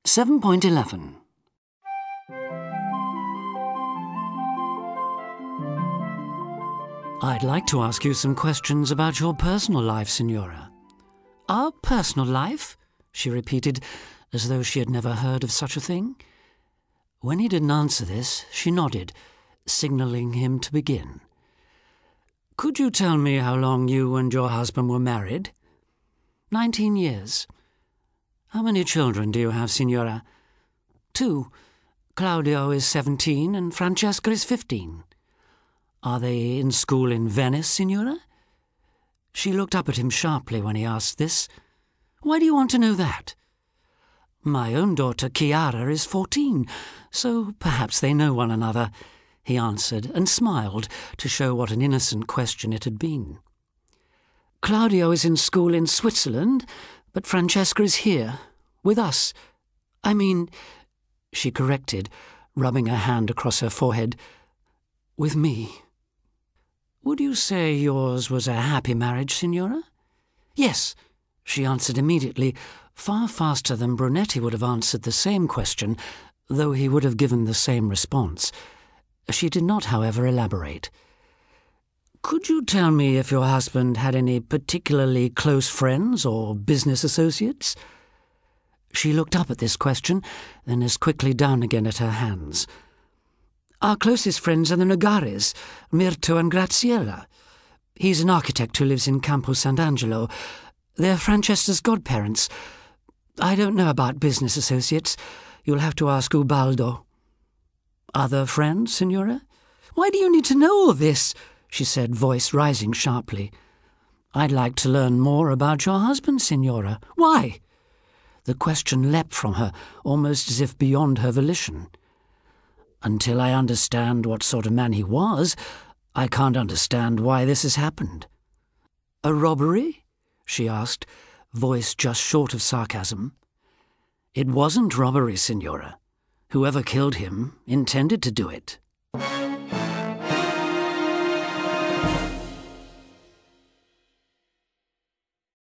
7.11. I'd like to ask you some questions about your personal life, Signora. Our personal life? She repeated, as though she had never heard of such a thing. When he didn't answer this, she nodded, signalling him to begin. Could you tell me how long you and your husband were married? 19 years. How many children do you have, Signora? 2. Claudio is 17 and Francesca is 15. Are they in school in Venice, Signora? She looked up at him sharply when he asked this. Why do you want to know that? My own daughter, Chiara, is 14, so perhaps they know one another, he answered, and smiled to show what an innocent question it had been. Claudio is in school in Switzerland, but Francesca is here, with us. I mean, she corrected, rubbing her hand across her forehead, with me. Would you say yours was a happy marriage, Signora? Yes, she answered immediately, far faster than Brunetti would have answered the same question, though he would have given the same response. She did not, however, elaborate. Could you tell me if your husband had any particularly close friends or business associates? She looked up at this question, then as quickly down again at her hands. Our closest friends are the Nogares, Mirto and Graziella. He's an architect who lives in Campo Sant'Angelo. They're Francesca's godparents. I don't know about business associates. You'll have to ask Ubaldo. Other friends, Signora? Why do you need to know all this? She said, voice rising sharply. I'd like to learn more about your husband, Signora. Why? The question leapt from her, almost as if beyond her volition. Until I understand what sort of man he was, I can't understand why this has happened. A robbery? She asked, voice just short of sarcasm. It wasn't robbery, Signora. Whoever killed him intended to do it.